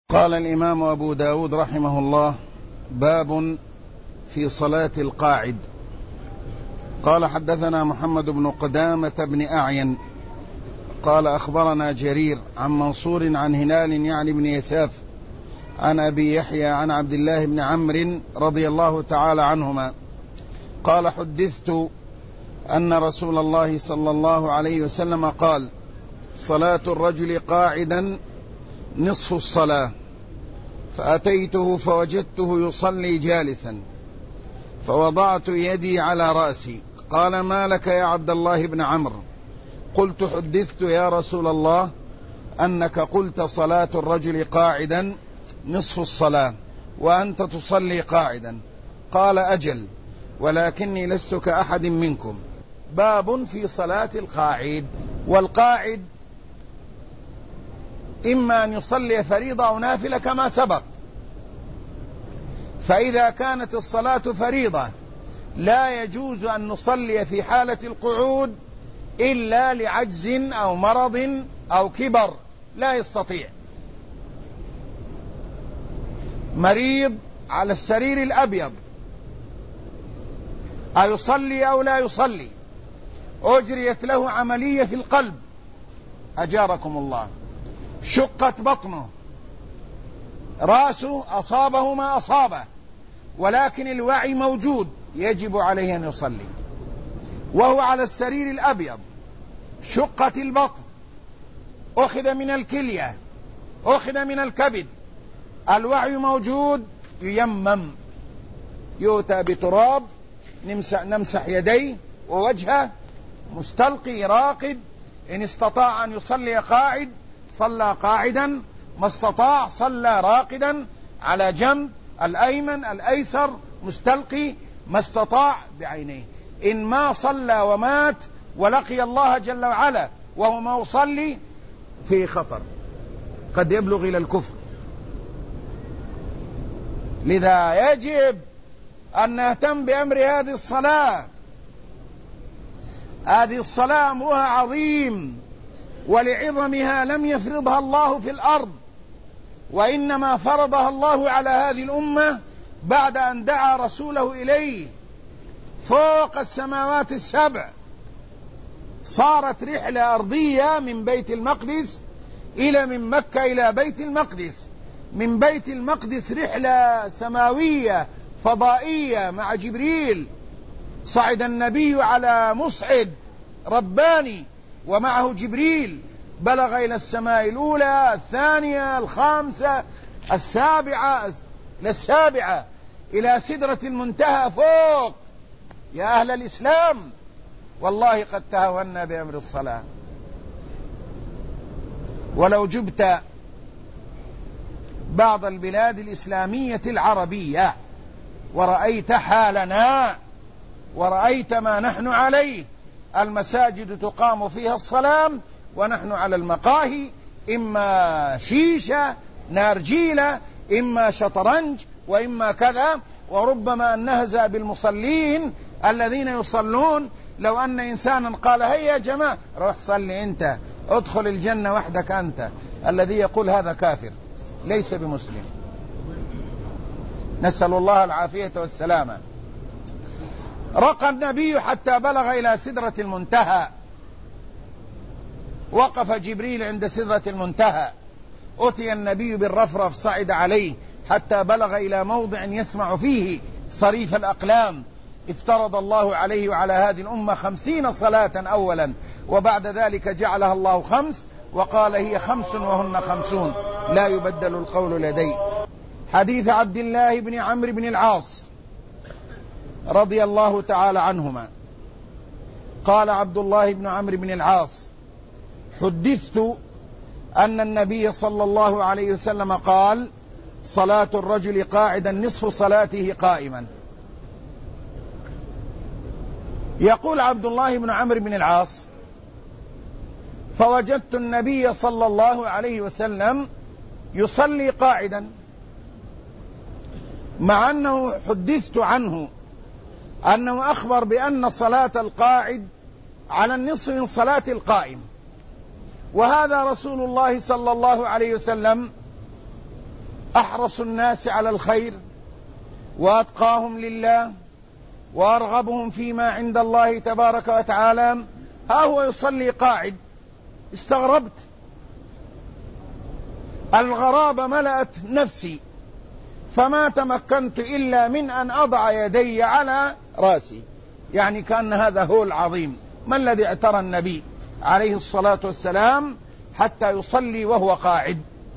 قال الإمام أبو داود رحمه الله: باب في صلاة القاعد. قال: حدثنا محمد بن قدامة بن أعين قال: أخبرنا جرير عن منصور عن هلال يعني بن يساف عن أبي يحيى عن عبد الله بن عمرو رضي الله تعالى عنهما قال: حدثت أن رسول الله صلى الله عليه وسلم قال: صلاة الرجل قاعدا نصف الصلاة، فأتيته فوجدته يصلي جالسا فوضعت يدي على رأسي. قال: ما لك يا عبد الله بن عمرو؟ قلت: حدثت يا رسول الله أنك قلت صلاة الرجل قاعدا نصف الصلاة وأنت تصلي قاعدا. قال: أجل، ولكني لست كأحد منكم. باب في صلاة القاعد. والقاعد إما أن يصلي فريضة أو نافلة كما سبق. فإذا كانت الصلاة فريضة لا يجوز أن نصلي في حالة القعود إلا لعجز أو مرض أو كبر لا يستطيع. مريض على السرير الأبيض أيصلي أو لا يصلي؟ أجريت له عملية في القلب أجاركم الله، شقت بطنه، رأسه أصابه ما أصابه، ولكن الوعي موجود، يجب عليه أن يصلي. وهو على السرير الأبيض، شقت البطن، أخذ من الكلية، أخذ من الكبد، الوعي موجود، ييمم، يؤتى بتراب، نمسح يديه ووجهه، مستلقي راقد. إن استطاع أن يصلي قاعد صلى قاعدا، ما استطاع صلى راقدا على جنب الأيمن الأيسر مستلقي، ما استطاع بعينيه. إن ما صلى ومات ولقي الله جل وعلا وهو ما يصلي في خطر قد يبلغ إلى الكفر. لذا يجب أن نهتم بأمر هذه الصلاة. هذه الصلاة أمرها عظيم، ولعظمها لم يفرضها الله في الأرض، وإنما فرضها الله على هذه الأمة بعد أن دعا رسوله إليه فوق السماوات السبع. صارت رحلة أرضية من بيت المقدس من مكة إلى بيت المقدس، من بيت المقدس رحلة سماوية فضائية مع جبريل. صعد النبي على مصعد رباني ومعه جبريل، بلغ إلى السماء الأولى، الثانية، الخامسة، السابعة إلى سدرة المنتهى فوق. يا أهل الإسلام، والله قد تهاونا بأمر الصلاة. ولو جبت بعض البلاد الإسلامية العربية ورأيت حالنا ورأيت ما نحن عليه، المساجد تقام فيها الصلاة ونحن على المقاهي، إما شيشة نارجيلة، إما شطرنج، وإما كذا. وربما أن نهزأ بالمصلين الذين يصلون. لو أن إنسانا قال: هيا يا جماعة روح صلي أنت، ادخل الجنة وحدك أنت، الذي يقول هذا كافر ليس بمسلم. نسأل الله العافية والسلامة. رقى النبي حتى بلغ إلى سدرة المنتهى، وقف جبريل عند سدرة المنتهى، أتي النبي بالرفرف صعد عليه حتى بلغ إلى موضع يسمع فيه صريف الأقلام. افترض الله عليه وعلى هذه الأمة 50 صلاة أولا، وبعد ذلك جعلها الله 5 وقال: هي 5 وهن 50 لا يبدل القول لدي. حديث عبد الله بن عمرو بن العاص رضي الله تعالى عنهما قال عبد الله بن عمرو بن العاص: حدثت أن النبي صلى الله عليه وسلم قال: صلاة الرجل قاعدا نصف صلاته قائما. يقول عبد الله بن عمرو بن العاص: فوجدت النبي صلى الله عليه وسلم يصلي قاعدا، مع أنه حدثت عنه أنه أخبر بأن صلاة القاعد على النصف من صلاة القائم. وهذا رسول الله صلى الله عليه وسلم أحرص الناس على الخير وأتقاهم لله وأرغبهم فيما عند الله تبارك وتعالى، ها هو يصلي قاعد. استغربت، الغرابة ملأت نفسي، فما تمكنت إلا من أن أضع يدي على رأسي، يعني كأن هذا هو العظيم. ما الذي اعترى النبي عليه الصلاة والسلام حتى يصلي وهو قاعد؟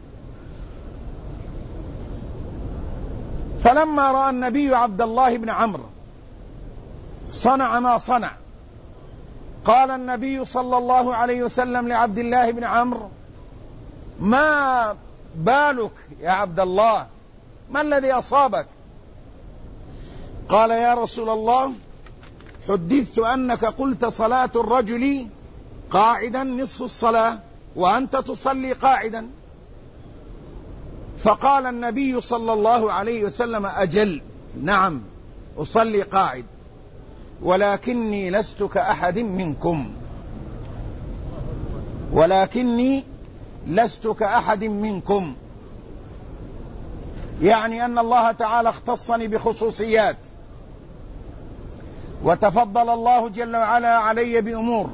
فلما رأى النبي عبد الله بن عمرو صنع ما صنع، قال النبي صلى الله عليه وسلم لعبد الله بن عمرو: ما بالك يا عبد الله؟ ما الذي أصابك؟ قال: يا رسول الله، حدثت أنك قلت صلاة الرجل قاعدا نصف الصلاة وأنت تصلي قاعدا. فقال النبي صلى الله عليه وسلم: أجل، نعم أصلي قاعد، ولكني لست كأحد منكم، ولكني لست كأحد منكم، يعني أن الله تعالى اختصني بخصوصيات، وتفضل الله جل وعلا علي بأمور،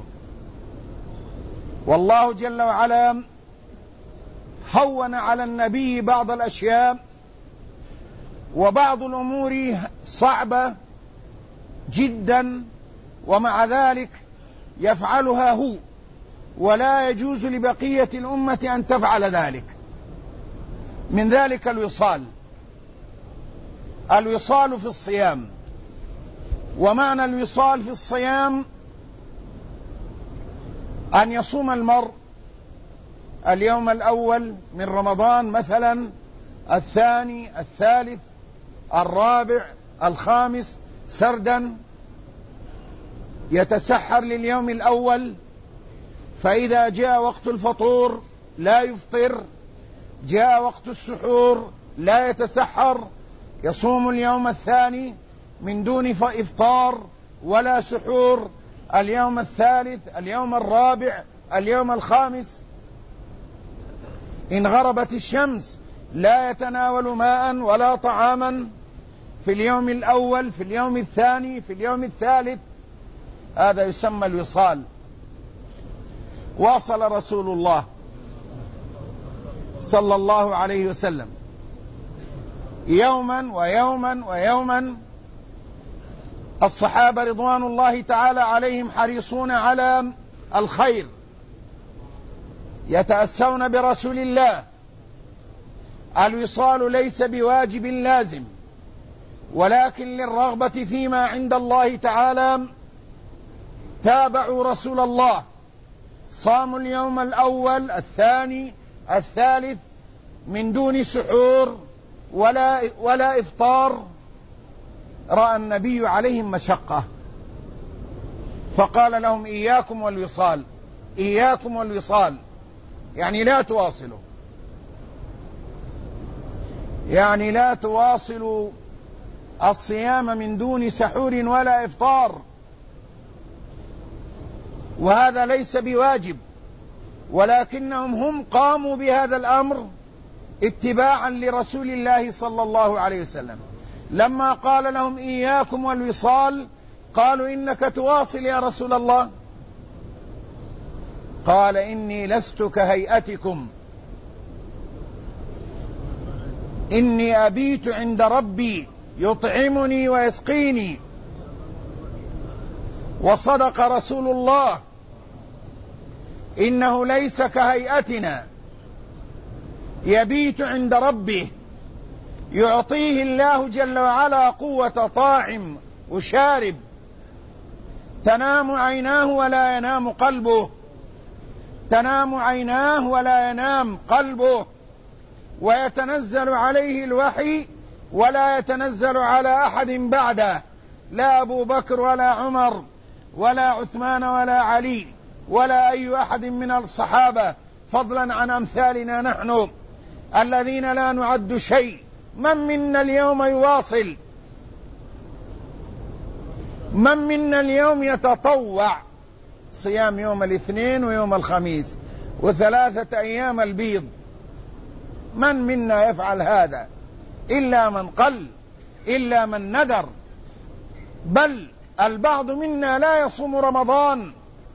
والله جل وعلا هون على النبي بعض الأشياء، وبعض الأمور صعبة جدا، ومع ذلك يفعلها هو، ولا يجوز لبقية الأمة أن تفعل ذلك. من ذلك الوصال في الصيام. ومعنى الوصال في الصيام أن يصوم المرء اليوم الأول من رمضان مثلا، الثاني، الثالث، الرابع، الخامس سردا، يتسحر لليوم الأول، فإذا جاء وقت الفطور لا يفطر، جاء وقت السحور لا يتسحر، يصوم اليوم الثاني من دون إفطار ولا سحور، اليوم الثالث، اليوم الرابع، اليوم الخامس. إن غربت الشمس لا يتناول ماء ولا طعاما في اليوم الأول، في اليوم الثاني، في اليوم الثالث. هذا يسمى الوصال. واصل رسول الله صلى الله عليه وسلم يوما ويوما ويوما. الصحابة رضوان الله تعالى عليهم حريصون على الخير، يتأسون برسول الله. الوصال ليس بواجب لازم، ولكن للرغبة فيما عند الله تعالى تابعوا رسول الله، صاموا اليوم الأول، الثاني، الثالث من دون سحور ولا إفطار. رأى النبي عليهم مشقة فقال لهم: إياكم والوصال، إياكم والوصال، يعني لا تواصلوا، يعني لا تواصلوا الصيام من دون سحور ولا إفطار. وهذا ليس بواجب، ولكنهم هم قاموا بهذا الأمر اتباعا لرسول الله صلى الله عليه وسلم. لما قال لهم: إياكم والوصال، قالوا: إنك تواصل يا رسول الله. قال: إني لست كهيئتكم، إني أبيت عند ربي يطعمني ويسقيني. وصدق رسول الله، إنه ليس كهيئتنا، يبيت عند ربه، يعطيه الله جل وعلا قوة طاعم وشارب، تنام عيناه ولا ينام قلبه، تنام عيناه ولا ينام قلبه، ويتنزل عليه الوحي ولا يتنزل على أحد بعده، لا أبو بكر ولا عمر ولا عثمان ولا علي ولا أي أحد من الصحابة، فضلا عن أمثالنا نحن الذين لا نعد شيء. من منا اليوم يواصل؟ من منا اليوم يتطوع صيام يوم الاثنين ويوم الخميس و3 أيام البيض؟ من منا يفعل هذا إلا من قل، إلا من ندر، بل البعض منا لا يصوم رمضان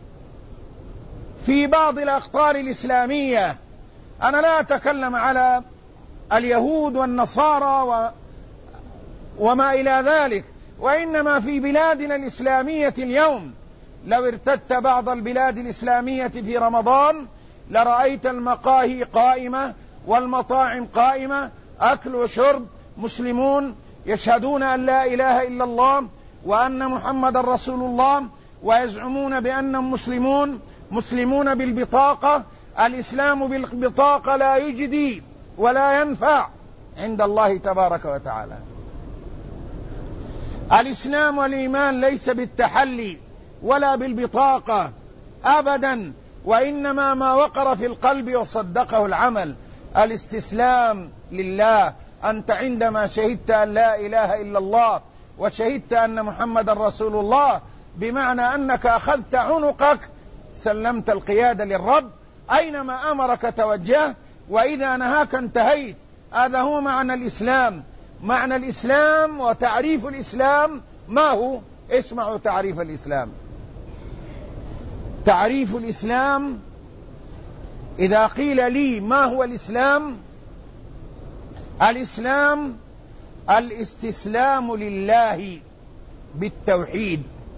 في بعض الأقطار الإسلامية. أنا لا أتكلم على اليهود والنصارى وما إلى ذلك، وإنما في بلادنا الإسلامية اليوم لو ارتدت بعض البلاد الإسلامية في رمضان لرأيت المقاهي قائمة والمطاعم قائمة، أكل وشرب، مسلمون يشهدون أن لا إله إلا الله وأن محمد رسول الله، ويزعمون بأنهم مسلمون بالبطاقة. الإسلام بالبطاقة لا يجدي ولا ينفع عند الله تبارك وتعالى. الإسلام والإيمان ليس بالتحلي ولا بالبطاقة أبدا، وإنما ما وقر في القلب وصدقه العمل. الاستسلام لله. أنت عندما شهدت أن لا إله إلا الله وشهدت أن محمد رسول الله بمعنى أنك أخذت عنقك، سلمت القيادة للرب، أينما أمرك توجهت، وإذا نهاك انتهيت. هذا هو معنى الإسلام. معنى الإسلام وتعريف الإسلام ما هو؟ اسمعوا تعريف الإسلام. تعريف الإسلام إذا قيل لي ما هو الإسلام؟ الإسلام الاستسلام لله بالتوحيد،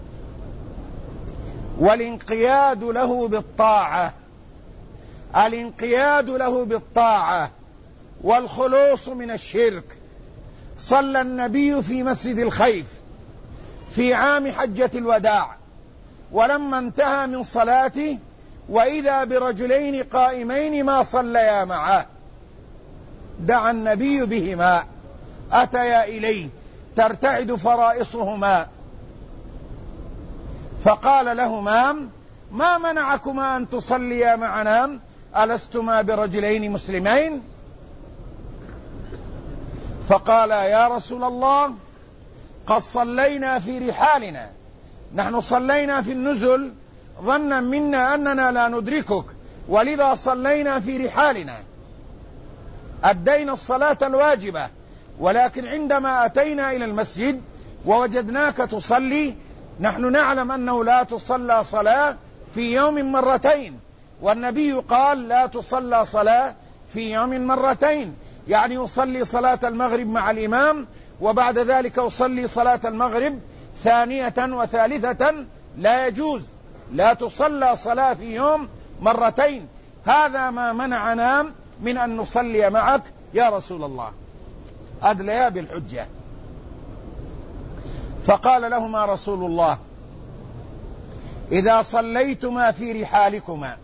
والانقياد له بالطاعة، الانقياد له بالطاعة والخلوص من الشرك. صلى النبي في مسجد الخيف في عام حجة الوداع، ولما انتهى من صلاته وإذا برجلين قائمين ما صليا معه، دعا النبي بهما، أتيا إليه ترتعد فرائصهما، فقال لهما: ما منعكما أن تصليا معنا؟ ألستما برجلين مسلمين؟ فقال: يا رسول الله قد صلينا في رحالنا، نحن صلينا في النزل ظنا منا أننا لا ندركك، ولذا صلينا في رحالنا، أدينا الصلاة الواجبة، ولكن عندما أتينا إلى المسجد ووجدناك تصلي، نحن نعلم أنه لا تصلى صلاة في يوم مرتين، والنبي قال: لا تصلى صلاة في يوم مرتين، يعني يصلي صلاة المغرب مع الإمام وبعد ذلك يصلي صلاة المغرب ثانية وثالثة، لا يجوز، لا تصلى صلاة في يوم مرتين. هذا ما منعنا من أن نصلي معك يا رسول الله، أدليا بالحجة. فقال لهما رسول الله: إذا صليتما في رحالكما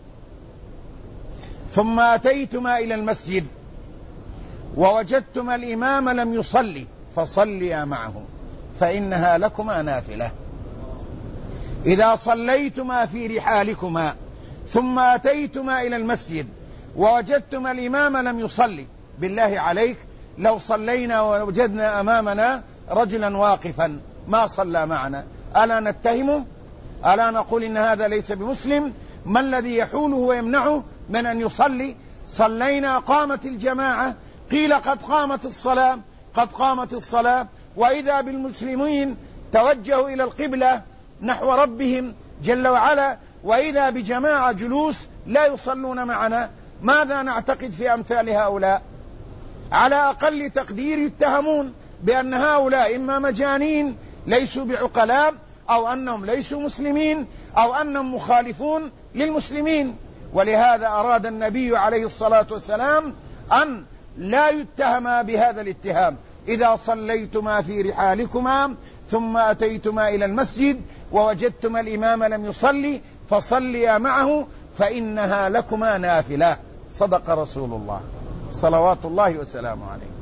ثم أتيتما إلى المسجد ووجدتما الإمام لم يصلي فصليا معه فإنها لكما نافلة. إذا صليتما في رحالكما ثم أتيتما إلى المسجد ووجدتما الإمام لم يصلي، بالله عليك لو صلينا ووجدنا أمامنا رجلا واقفا ما صلى معنا، ألا نتهمه؟ ألا نقول إن هذا ليس بمسلم؟ ما الذي يحوله ويمنعه من أن يصلي؟ صلينا، قامت الجماعة، قيل قد قامت الصلاة، قد قامت الصلاة، وإذا بالمسلمين توجهوا إلى القبلة نحو ربهم جل وعلا، وإذا بجماعة جلوس لا يصلون معنا. ماذا نعتقد في أمثال هؤلاء؟ على أقل تقدير يتهمون بأن هؤلاء إما مجانين ليسوا بعقلاء، أو أنهم ليسوا مسلمين، أو أنهم مخالفون للمسلمين. ولهذا أراد النبي عليه الصلاة والسلام أن لا يتهما بهذا الاتهام. إذا صليتما في رحالكما ثم أتيتما إلى المسجد ووجدتما الإمام لم يصلي فصليا معه فإنها لكما نافلة. صدق رسول الله صلوات الله وسلامه عليه.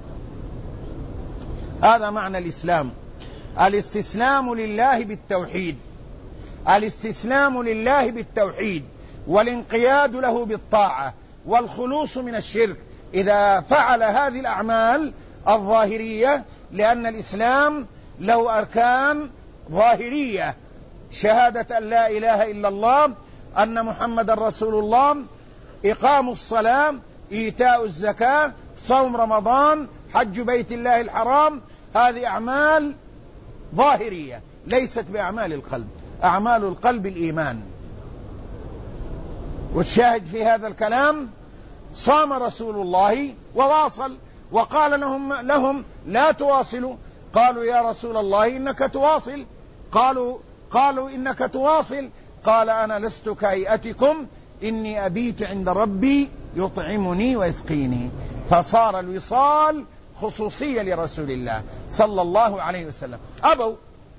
هذا معنى الإسلام، الاستسلام لله بالتوحيد، الاستسلام لله بالتوحيد والانقياد له بالطاعة والخلوص من الشرك. إذا فعل هذه الأعمال الظاهرية، لأن الإسلام له أركان ظاهرية: شهادة أن لا إله إلا الله، أن محمد رسول الله، إقام الصلاة، إيتاء الزكاة، صوم رمضان، حج بيت الله الحرام، هذه أعمال ظاهرية ليست بأعمال القلب. أعمال القلب الإيمان. والشاهد في هذا الكلام صام رسول الله وواصل، وقال لهم لا تواصلوا. قالوا يا رسول الله إنك تواصل. قالوا إنك تواصل. قال أنا لست كهيئتكم، إني أبيت عند ربي يطعمني ويسقيني. فصار الوصال خصوصية لرسول الله صلى الله عليه وسلم. أبوا،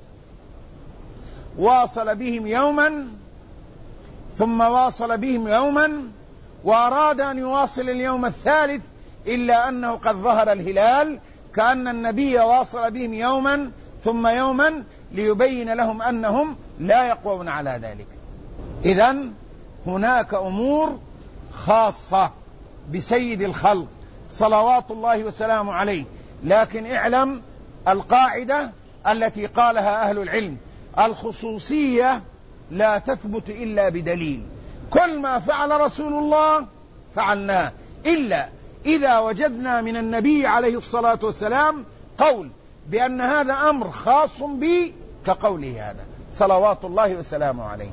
واصل بهم يوما ثم واصل بهم يوما، وأراد أن يواصل اليوم الثالث، إلا أنه قد ظهر الهلال، كأن النبي واصل بهم يوما ثم يوما ليبين لهم أنهم لا يقوون على ذلك. إذن هناك أمور خاصة بسيد الخلق صلوات الله وسلامه عليه، لكن اعلم القاعدة التي قالها أهل العلم: الخصوصية لا تثبت إلا بدليل. كل ما فعل رسول الله فعلناه، إلا إذا وجدنا من النبي عليه الصلاة والسلام قول بأن هذا أمر خاص بي، كقوله هذا صلوات الله وسلامه عليه.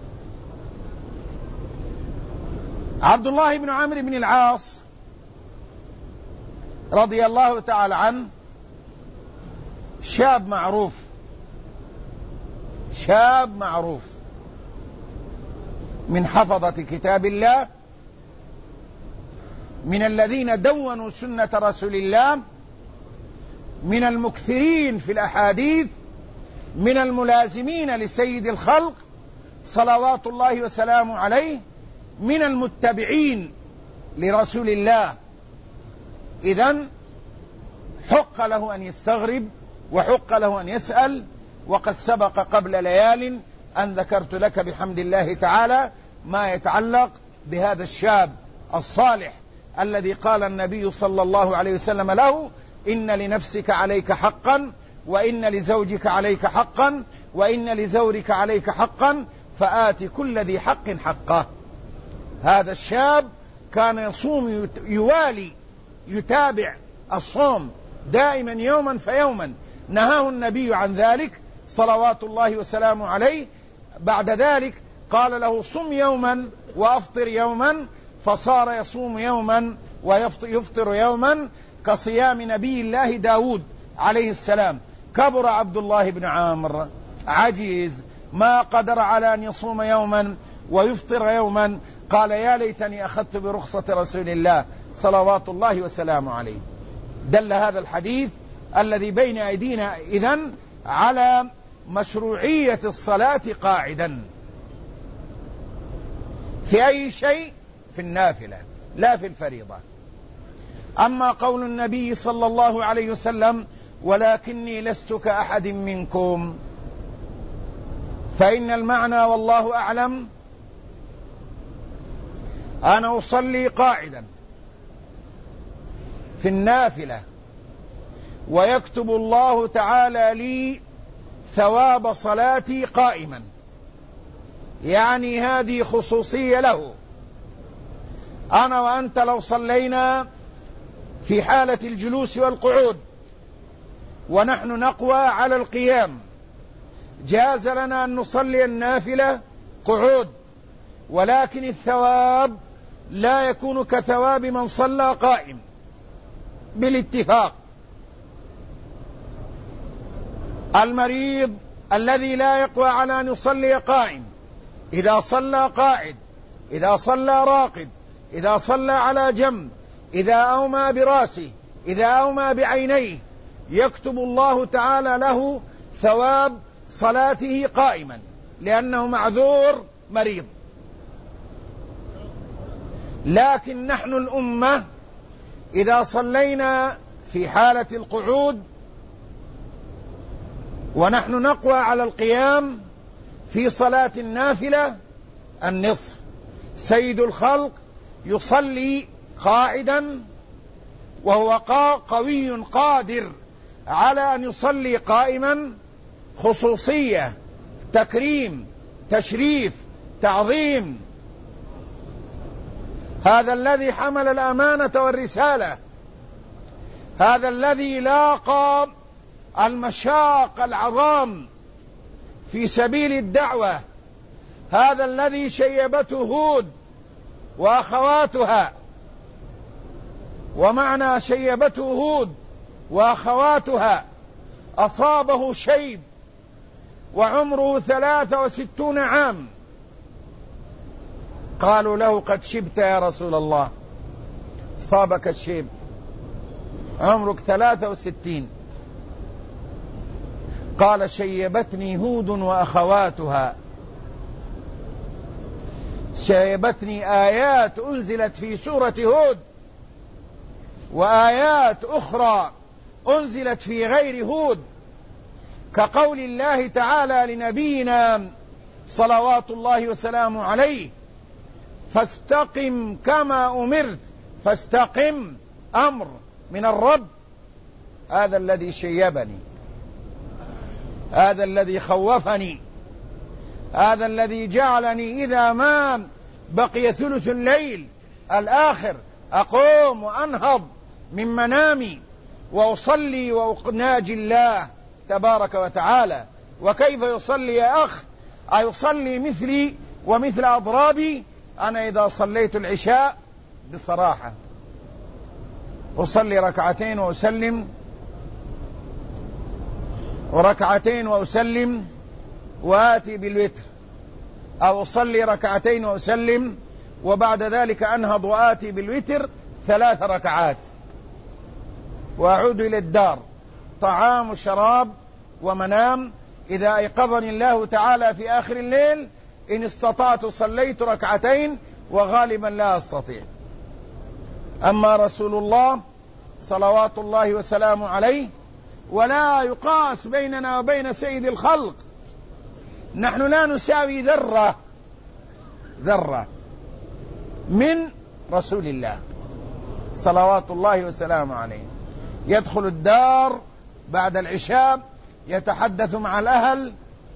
عبد الله بن عمرو بن العاص رضي الله تعالى عنه شاب معروف من حفظة كتاب الله، من الذين دونوا سنة رسول الله، من المكثرين في الأحاديث، من الملازمين لسيد الخلق صلوات الله وسلامه عليه، من المتبعين لرسول الله. إذن حق له أن يستغرب وحق له أن يسأل. وقد سبق قبل ليال أن ذكرت لك بحمد الله تعالى ما يتعلق بهذا الشاب الصالح الذي قال النبي صلى الله عليه وسلم له: إن لنفسك عليك حقا، وإن لزوجك عليك حقا، وإن لزورك عليك حقا، فآت كل ذي حق حقه. هذا الشاب كان يصوم يوالي يتابع الصوم دائما يوما فيوما، نهاه النبي عن ذلك صلوات الله وسلامه عليه. بعد ذلك قال له: صم يوما وأفطر يوما، فصار يصوم يوما ويفطر يوما كصيام نبي الله داود عليه السلام. كبر عبد الله بن عامر، عجيز، ما قدر على أن يصوم يوما ويفطر يوما. قال: يا ليتني أخذت برخصة رسول الله صلوات الله وسلامه عليه. دل هذا الحديث الذي بين أيدينا إذن على مشروعية الصلاة قاعدا في أي شيء، في النافلة لا في الفريضة. أما قول النبي صلى الله عليه وسلم: ولكني لست كأحد منكم، فإن المعنى والله أعلم أنا أصلي قاعدا في النافلة، ويكتب الله تعالى لي ثواب صلاتي قائما، يعني هذه خصوصية له. أنا وأنت لو صلينا في حالة الجلوس والقعود ونحن نقوى على القيام، جاز لنا أن نصلي النافلة قعود، ولكن الثواب لا يكون كثواب من صلى قائم بالاتفاق. المريض الذي لا يقوى على أن يصلي قائم، إذا صلى قاعد، إذا صلى راقد، إذا صلى على جنب، إذا أومى براسه، إذا أومى بعينيه، يكتب الله تعالى له ثواب صلاته قائما، لأنه معذور مريض. لكن نحن الأمة إذا صلينا في حالة القعود ونحن نقوى على القيام في صلاة النافلة النصف، سيد الخلق يصلي قاعدا وهو قوي قادر على أن يصلي قائما، خصوصية، تكريم، تشريف، تعظيم. هذا الذي حمل الأمانة والرسالة هذا الذي لاقى المشاق العظام في سبيل الدعوة، هذا الذي شيبته هود وأخواتها. ومعنى شيبته هود وأخواتها أصابه شيب وعمره 63 عام. قالوا له قد شبت يا رسول الله، صابك الشيب، عمرك 63. قال شيبتني هود وأخواتها، شيبتني آيات أنزلت في سورة هود وآيات أخرى أنزلت في غير هود، كقول الله تعالى لنبينا صلوات الله وسلامه عليه: فاستقم كما أمرت. فاستقم، أمر من الرب. هذا الذي شيبني، هذا الذي خوفني، هذا الذي جعلني إذا ما بقي ثلث الليل الآخر أقوم وأنهض من منامي وأصلي وأناجي الله تبارك وتعالى. وكيف يصلي يا أخ؟ أيصلي مثلي ومثل أضرابي؟ أنا إذا صليت العشاء بصراحة أصلي ركعتين وأسلم، وركعتين وأسلم وآتي بالوتر، أو أصلي ركعتين وأسلم وبعد ذلك أنهض وآتي بالوتر 3 ركعات وأعود إلى الدار، طعام وشراب ومنام. إذا أيقظني الله تعالى في آخر الليل إن استطعت صليت ركعتين، وغالبا لا أستطيع. أما رسول الله صلوات الله وسلامه عليه ولا يقاس بيننا وبين سيد الخلق، نحن لا نساوي ذرة من رسول الله صلوات الله وسلامه عليه. يدخل الدار بعد العشاء، يتحدث مع الأهل،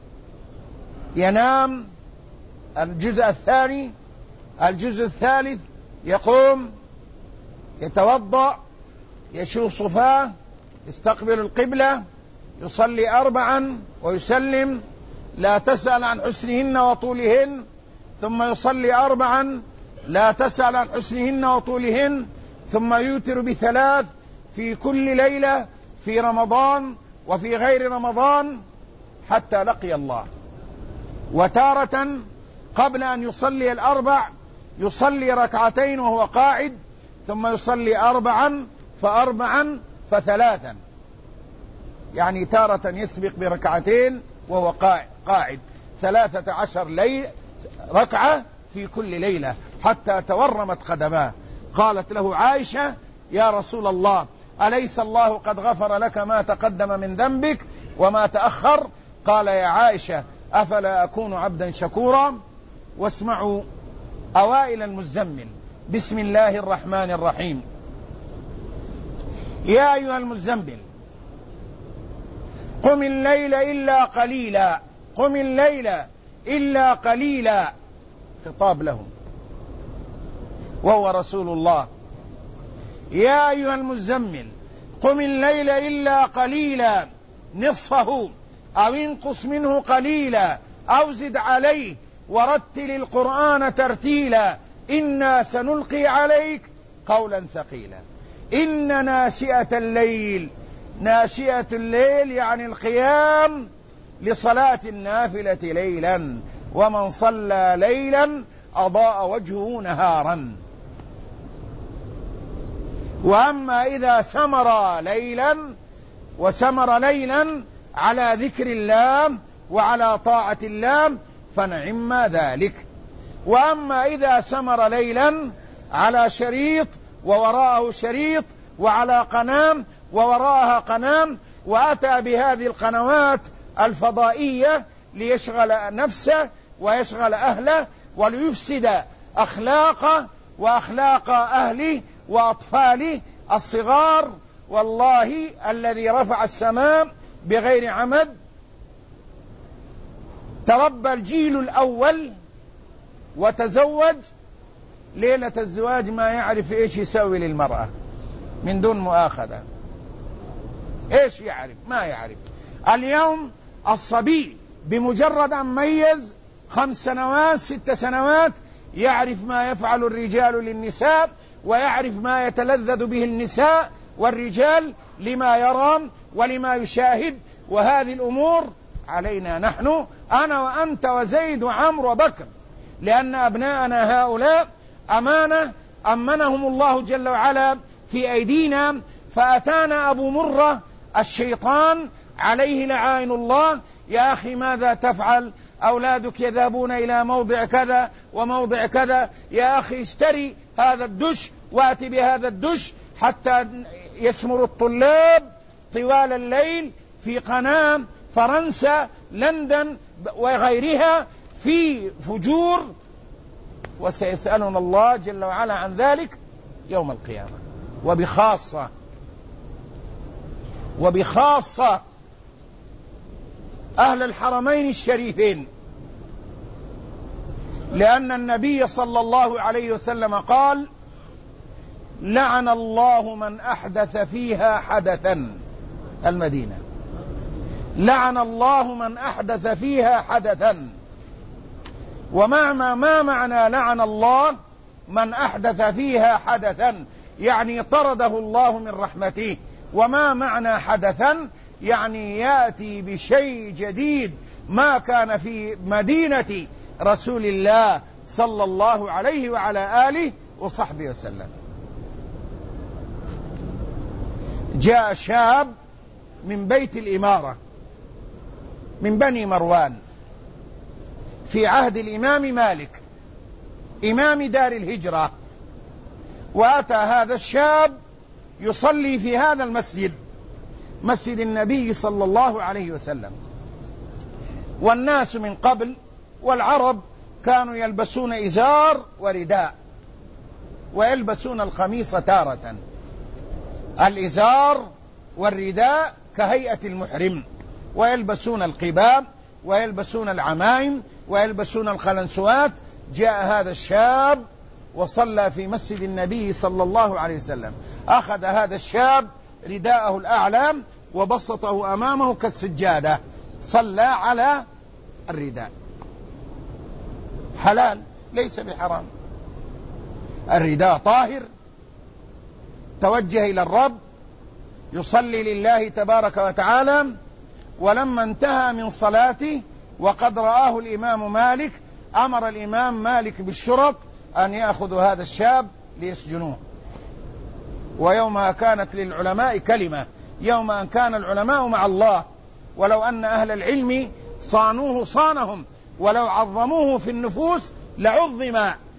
ينام الجزء الثاني، الجزء الثالث يقوم يتوضأ، يشوف صفاه، يستقبل القبلة، يصلي 4 ويسلم، لا تسأل عن حسنهن وطولهن، ثم يصلي 4 لا تسأل عن حسنهن وطولهن، ثم يوتر ب3 في كل ليلة في رمضان وفي غير رمضان حتى لقي الله. وتارة قبل أن يصلي 4 يصلي ركعتين وهو قاعد، ثم يصلي 4 ف4 ف3، يعني تارة يسبق بركعتين وهو قاعد 13 ركعة في كل ليلة حتى تورمت قدماه. قالت له عائشة: يا رسول الله، أليس الله قد غفر لك ما تقدم من ذنبك وما تأخر؟ قال: يا عائشة، أفلا أكون عبدا شكورا؟ واسمعوا أوائل المزمل. بسم الله الرحمن الرحيم. يا أيها المزمل قم الليل إلا قليلا، قم الليل إلا قليلا، خطاب له وهو رسول الله. يا أيها المزمل قم الليل إلا قليلا نصفه أو انقص منه قليلا أو زد عليه ورتل القرآن ترتيلا إنا سنلقي عليك قولا ثقيلا. إن ناشئة الليل، ناشئة الليل يعني القيام لصلاة النافلة ليلا، ومن صلى ليلا أضاء وجهه نهارا. وأما إذا سمر ليلا وسمر ليلا على ذكر الله وعلى طاعة الله فنعم ذلك. وأما إذا سمر ليلا على شريط ووراءه شريط وعلى قنام ووراءها قنام، وأتى بهذه القنوات الفضائية ليشغل نفسه ويشغل أهله وليفسد أخلاقه وأخلاق أهله وأطفاله الصغار، والله الذي رفع السماء بغير عمد تربى الجيل الأول وتزوج، ليلة الزواج ما يعرف إيش يسوي للمرأة من دون مؤاخذة. إيش يعرف؟ ما يعرف. اليوم الصبي بمجرد أن ميز 5 سنوات 6 سنوات يعرف ما يفعل الرجال للنساء، ويعرف ما يتلذذ به النساء والرجال لما يرى ولما يشاهد. وهذه الأمور علينا نحن، أنا وأنت وزيد وعمرو وبكر، لأن أبناءنا هؤلاء أمانة أمنهم الله جل وعلا في أيدينا. فأتانا أبو مرة الشيطان عليه لعائن الله: يا أخي ماذا تفعل؟ أولادك يذهبون إلى موضع كذا وموضع كذا، يا أخي اشتري هذا الدش وأتي بهذا الدش، حتى يسمر الطلاب طوال الليل في قناة فرنسا لندن وغيرها في فجور، وسيسألنا الله جل وعلا عن ذلك يوم القيامة. وبخاصة أهل الحرمين الشريفين، لأن النبي صلى الله عليه وسلم قال: لعن الله من أحدث فيها حدثا. المدينة، لعن الله من أحدث فيها حدثا. ما معنى لعن الله من أحدث فيها حدثا؟ يعني طرده الله من رحمته. وما معنى حدثا؟ يعني يأتي بشيء جديد ما كان في مدينة رسول الله صلى الله عليه وعلى آله وصحبه وسلم. جاء شاب من بيت الإمارة من بني مروان في عهد الإمام مالك إمام دار الهجرة، وأتى هذا الشاب يصلي في هذا المسجد، مسجد النبي صلى الله عليه وسلم. والناس من قبل والعرب كانوا يلبسون إزار ورداء، ويلبسون القميص تارة. الإزار والرداء كهيئة المحرم، ويلبسون القباب ويلبسون العمائم ويلبسون الخلنسوات. جاء هذا الشاب وصلى في مسجد النبي صلى الله عليه وسلم. أخذ هذا الشاب رداءه الأعلى وبسطه أمامه كالسجادة، صلى على الرداء. حلال ليس بحرام، الرداء طاهر، توجه إلى الرب يصلي لله تبارك وتعالى. ولما انتهى من صلاته وقد رآه الإمام مالك، أمر الإمام مالك بالشرط أن يأخذوا هذا الشاب ليسجنوه. ويومها كانت للعلماء كلمة، يوم أن كان العلماء مع الله. ولو أن أهل العلم صانوه صانهم، ولو عظموه في النفوس لعظم.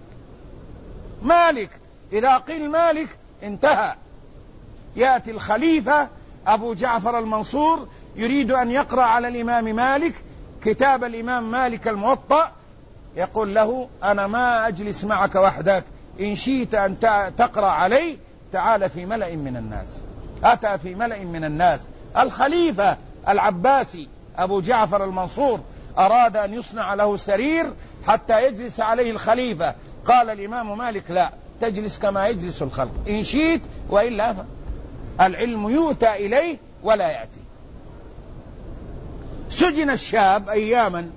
مالك إذا قيل مالك انتهى. يأتي الخليفة أبو جعفر المنصور يريد أن يقرأ على الإمام مالك كتاب الإمام مالك الموطأ، يقول له: أنا ما أجلس معك وحدك، إن شئت أن تقرأ علي تعال في ملأ من الناس. أتى في ملأ من الناس. الخليفة العباسي أبو جعفر المنصور أراد أن يصنع له سرير حتى يجلس عليه الخليفة. قال الإمام مالك: لا، تجلس كما يجلس الخلق، إن شئت، وإلا العلم يؤتى إليه ولا يأتي. سجن الشاب أياما.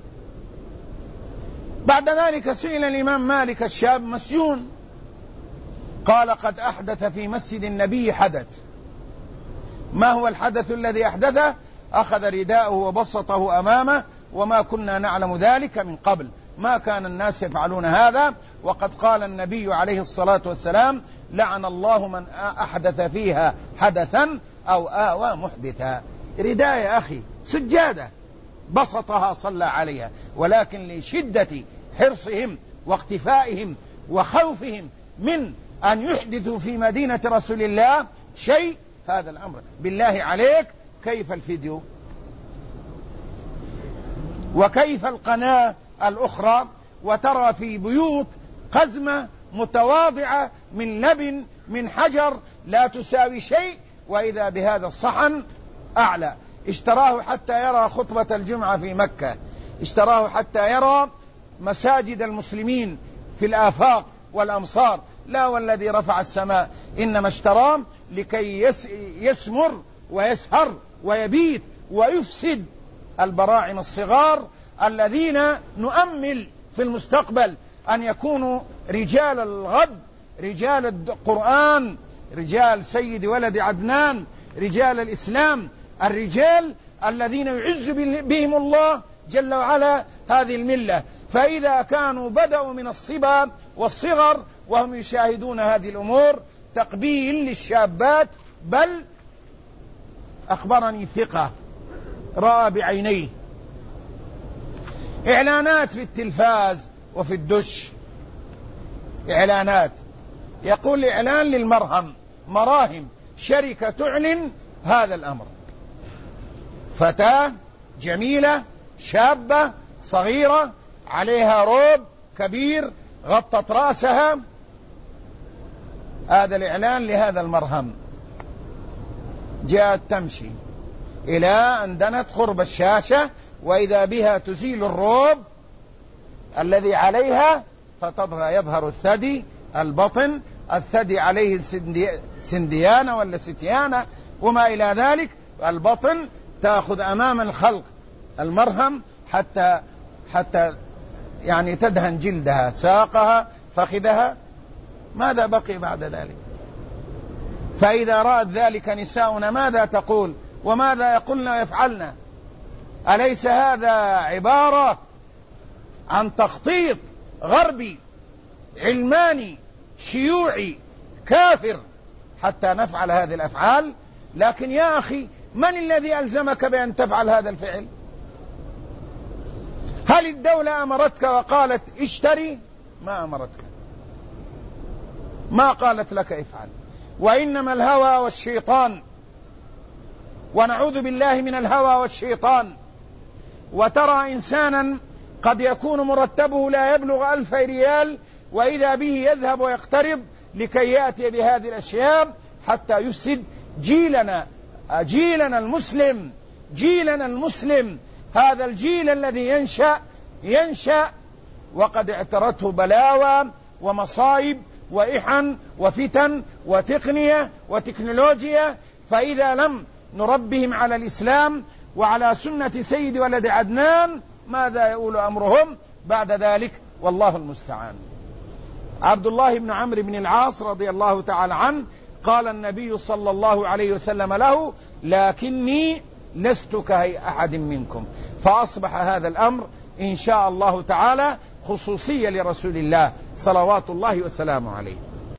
بعد ذلك سئل الإمام مالك الشاب مسجون، قال: قد أحدث في مسجد النبي حدث. ما هو الحدث الذي أحدثه؟ أخذ رداءه وبسطه أمامه، وما كنا نعلم ذلك من قبل، ما كان الناس يفعلون هذا. وقد قال النبي عليه الصلاة والسلام: لعن الله من أحدث فيها حدثا أو آوى محدثا. رداء يا أخي، سجادة بسطها صلى عليها، ولكن لشدة حرصهم واقتفائهم وخوفهم من أن يحدثوا في مدينة رسول الله شيء، هذا الأمر. بالله عليك، كيف الفيديو؟ وكيف القناة الأخرى؟ وترى في بيوت قزمة متواضعة من لبن من حجر لا تساوي شيء، وإذا بهذا الصحن أعلى اشتراه حتى يرى خطبة الجمعة في مكة، اشتراه حتى يرى مساجد المسلمين في الآفاق والأمصار. لا والذي رفع السماء، إنما اشتراه لكي يسمر ويسهر ويبيت ويفسد البراعم الصغار الذين نؤمل في المستقبل أن يكونوا رجال الغد، رجال القرآن، رجال سيد ولد عدنان، رجال الإسلام، الرجال الذين يعز بهم الله جل وعلا هذه الملة. فإذا كانوا بدأوا من الصبا والصغر وهم يشاهدون هذه الأمور تقبيل للشابات، بل أخبرني ثقة رأى بعينيه إعلانات في التلفاز وفي الدش، إعلانات يقول إعلان للمرهم، مراهم، شركة تعلن هذا الأمر، فتاة جميلة شابة صغيرة عليها روب كبير غطت رأسها، هذا الإعلان لهذا المرهم. جاءت تمشي إلى أن دنت قرب الشاشة وإذا بها تزيل الروب الذي عليها فتظهر، يظهر الثدي، البطن، الثدي عليه سنديانة ولا ستيانة وما إلى ذلك، البطن تأخذ أمام الخلق المرهم حتى يعني تدهن جلدها، ساقها، فخذها، ماذا بقي بعد ذلك؟ فإذا رأت ذلك نساؤنا ماذا تقول وماذا يقولن ويفعلن؟ أليس هذا عبارة عن تخطيط غربي علماني شيوعي كافر حتى نفعل هذه الأفعال؟ لكن يا أخي، من الذي ألزمك بأن تفعل هذا الفعل؟ هل الدولة أمرتك وقالت اشتري؟ ما أمرتك، ما قالت لك افعل، وإنما الهوى والشيطان، ونعوذ بالله من الهوى والشيطان. وترى إنسانا قد يكون مرتبه لا يبلغ 1000 ريال وإذا به يذهب ويقترب لكي يأتي بهذه الأشياء حتى يفسد جيلنا المسلم، جيلنا المسلم، هذا الجيل الذي ينشأ وقد اعترته بلاوى ومصائب وإحن وفتن وتقنية وتكنولوجيا. فإذا لم نربهم على الإسلام وعلى سنة سيد ولد عدنان ماذا يقول أمرهم بعد ذلك؟ والله المستعان. عبد الله بن عمرو بن العاص رضي الله تعالى عنه قال النبي صلى الله عليه وسلم له: لكني لست كأحد منكم. فأصبح هذا الأمر إن شاء الله تعالى خصوصية لرسول الله صلوات الله وسلامه عليه.